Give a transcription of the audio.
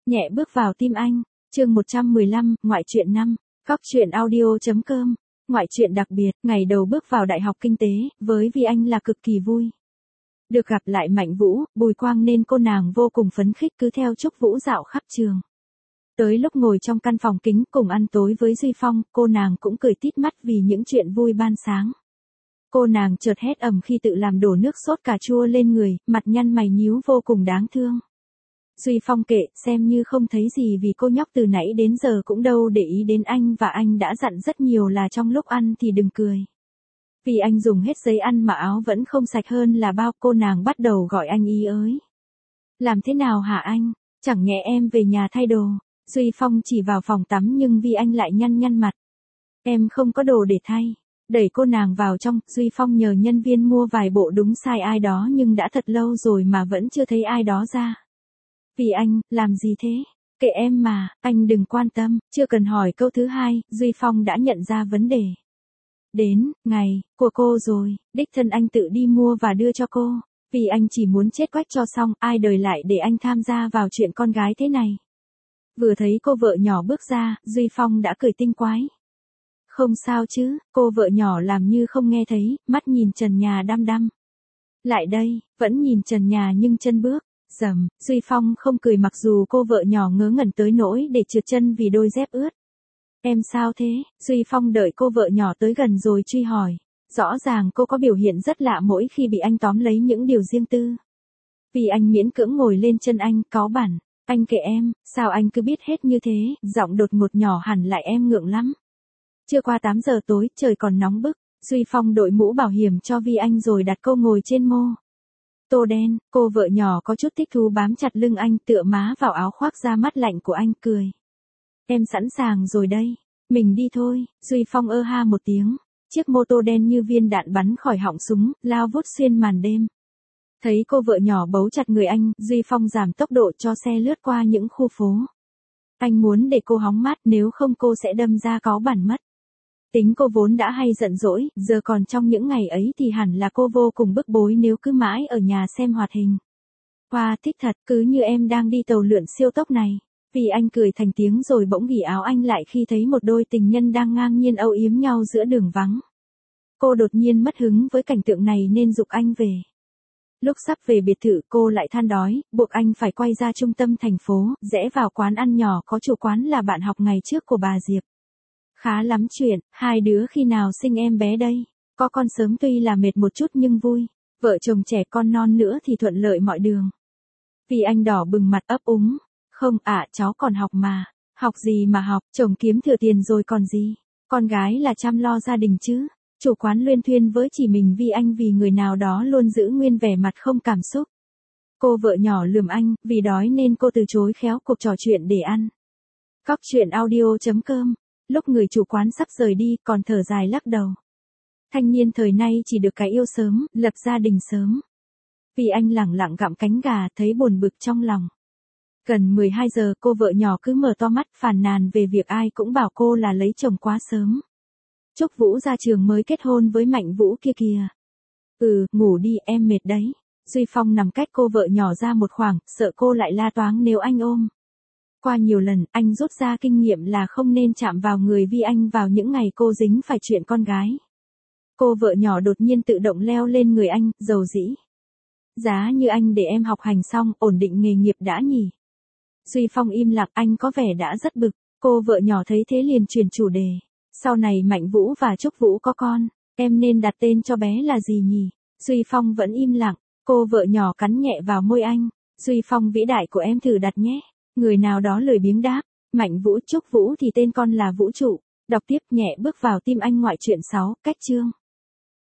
Nhẹ bước vào tim anh, chương 115, ngoại truyện 5, Cóc truyện audio.com, ngoại truyện đặc biệt, ngày đầu bước vào Đại học Kinh tế, với Vi Anh là cực kỳ vui. Được gặp lại Mạnh Vũ, Bùi Quang nên cô nàng vô cùng phấn khích cứ theo Trúc Vũ dạo khắp trường. Tới lúc ngồi trong căn phòng kính cùng ăn tối với Duy Phong, cô nàng cũng cười tít mắt vì những chuyện vui ban sáng. Cô nàng chợt hét ầm khi tự làm đổ nước sốt cà chua lên người, mặt nhăn mày nhíu vô cùng đáng thương. Duy Phong kệ, xem như không thấy gì vì cô nhóc từ nãy đến giờ cũng đâu để ý đến anh và anh đã dặn rất nhiều là trong lúc ăn thì đừng cười. Vì anh dùng hết giấy ăn mà áo vẫn không sạch hơn là bao, cô nàng bắt đầu gọi anh ý ới. Làm thế nào hả anh? Chẳng nhẽ em về nhà thay đồ. Duy Phong chỉ vào phòng tắm nhưng Vi Anh lại nhăn mặt. Em không có đồ để thay. Đẩy cô nàng vào trong, Duy Phong nhờ nhân viên mua vài bộ đúng size ai đó nhưng đã thật lâu rồi mà vẫn chưa thấy ai đó ra. Vì anh, làm gì thế? Kệ em mà, anh đừng quan tâm, chưa cần hỏi câu thứ hai, Duy Phong đã nhận ra vấn đề. Đến, ngày, của cô rồi, đích thân anh tự đi mua và đưa cho cô. Vì anh chỉ muốn chết quách cho xong, ai đời lại để anh tham gia vào chuyện con gái thế này. Vừa thấy cô vợ nhỏ bước ra, Duy Phong đã cười tinh quái. Không sao chứ, cô vợ nhỏ làm như không nghe thấy, mắt nhìn trần nhà đăm đăm. Lại đây, vẫn nhìn trần nhà nhưng chân bước. Dầm, Duy Phong không cười mặc dù cô vợ nhỏ ngớ ngẩn tới nỗi để trượt chân vì đôi dép ướt. Em sao thế? Duy Phong đợi cô vợ nhỏ tới gần rồi truy hỏi. Rõ ràng cô có biểu hiện rất lạ mỗi khi bị anh tóm lấy những điều riêng tư. Vì anh miễn cưỡng ngồi lên chân anh, cáu bẳn. Anh kệ em, sao anh cứ biết hết như thế? Giọng đột ngột nhỏ hẳn lại em ngượng lắm. Chưa qua 8 giờ tối, trời còn nóng bức. Duy Phong đội mũ bảo hiểm cho Vi Anh rồi đặt cô ngồi trên mô tô đen, cô vợ nhỏ có chút thích thú bám chặt lưng anh tựa má vào áo khoác da mắt lạnh của anh cười. Em sẵn sàng rồi đây, mình đi thôi, Duy Phong ơ ha một tiếng, chiếc mô tô đen như viên đạn bắn khỏi họng súng, lao vút xuyên màn đêm. Thấy cô vợ nhỏ bấu chặt người anh, Duy Phong giảm tốc độ cho xe lướt qua những khu phố. Anh muốn để cô hóng mát nếu không cô sẽ đâm ra cáu bẳn mất. Tính cô vốn đã hay giận dỗi, giờ còn trong những ngày ấy thì hẳn là cô vô cùng bức bối nếu cứ mãi ở nhà xem hoạt hình. Wow, thích thật, cứ như em đang đi tàu lượn siêu tốc này. Vì anh cười thành tiếng rồi bỗng ghì áo anh lại khi thấy một đôi tình nhân đang ngang nhiên âu yếm nhau giữa đường vắng. Cô đột nhiên mất hứng với cảnh tượng này nên giục anh về. Lúc sắp về biệt thự cô lại than đói, buộc anh phải quay ra trung tâm thành phố, rẽ vào quán ăn nhỏ có chủ quán là bạn học ngày trước của bà Diệp. Khá lắm chuyện, hai đứa khi nào sinh em bé đây? Có con sớm tuy là mệt một chút nhưng vui. Vợ chồng trẻ con non nữa thì thuận lợi mọi đường. Vì anh đỏ bừng mặt ấp úng. Không ạ, cháu còn học mà. Học gì mà học, chồng kiếm thừa tiền rồi còn gì. Con gái là chăm lo gia đình chứ. Chủ quán luyên thuyên với chỉ mình Vi Anh vì người nào đó luôn giữ nguyên vẻ mặt không cảm xúc. Cô vợ nhỏ lườm anh, vì đói nên cô từ chối khéo cuộc trò chuyện để ăn. Cóc truyện audio.com. Lúc người chủ quán sắp rời đi còn thở dài lắc đầu. Thanh niên thời nay chỉ được cái yêu sớm, lập gia đình sớm. Vì anh lẳng lặng gặm cánh gà thấy buồn bực trong lòng. Gần 12 giờ cô vợ nhỏ cứ mở to mắt phàn nàn về việc ai cũng bảo cô là lấy chồng quá sớm. Trúc Vũ ra trường mới kết hôn với Mạnh Vũ kia kìa. Ngủ đi em mệt đấy. Duy Phong nằm cách cô vợ nhỏ ra một khoảng, sợ cô lại la toáng nếu anh ôm. Qua nhiều lần, anh rút ra kinh nghiệm là không nên chạm vào người Vi Anh vào những ngày cô dính phải chuyện con gái. Cô vợ nhỏ đột nhiên tự động leo lên người anh, dầu dĩ. Giá như anh để em học hành xong, ổn định nghề nghiệp đã nhỉ. Duy Phong im lặng, anh có vẻ đã rất bực. Cô vợ nhỏ thấy thế liền chuyển chủ đề. Sau này Mạnh Vũ và Trúc Vũ có con, em nên đặt tên cho bé là gì nhỉ? Duy Phong vẫn im lặng, cô vợ nhỏ cắn nhẹ vào môi anh. Duy Phong vĩ đại của em thử đặt nhé. Người nào đó lười biếng đáp, Mạnh Vũ Trúc Vũ thì tên con là Vũ Trụ. Đọc tiếp nhẹ bước vào tim anh ngoại truyện 6, cách chương.